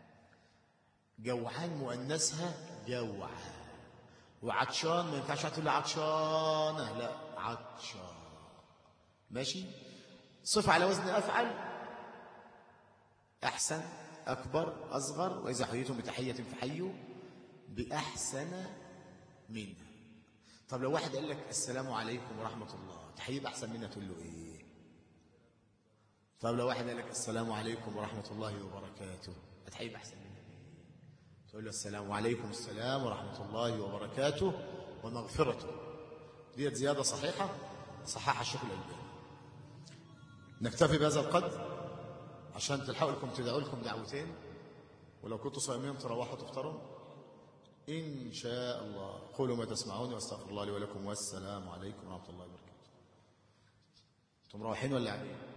جوعان مؤنثها جوعان. وعطشان ما ينفعش تقول عطشانة، لا عطشان. ماشي؟ صفة على وزن أفعل، أحسن، أكبر، أصغر، وإذا حييتم بتحية فحيوا بأحسن منها. طب لو واحد قال لك السلام عليكم ورحمة الله، تحيي بأحسن منها تقول له إيه؟ طب لو واحد قال لك السلام عليكم ورحمة الله وبركاته، تحيي بأحسن منها إيه؟ تقول له السلام عليكم السلام ورحمة الله وبركاته ومغفرته. ديت زيادة صحيحة صححها الشيخ الألباني. نكتفي بهذا القدر عشان تلحقوا لكم تدعوا لكم دعوتين، ولو كنتوا صايمين تروحوا تفطروا إن شاء الله. قولوا ما تسمعون واستغفر الله لي ولكم، والسلام عليكم ورحمة الله وبركاته. انتم رايحين ولا قاعدين؟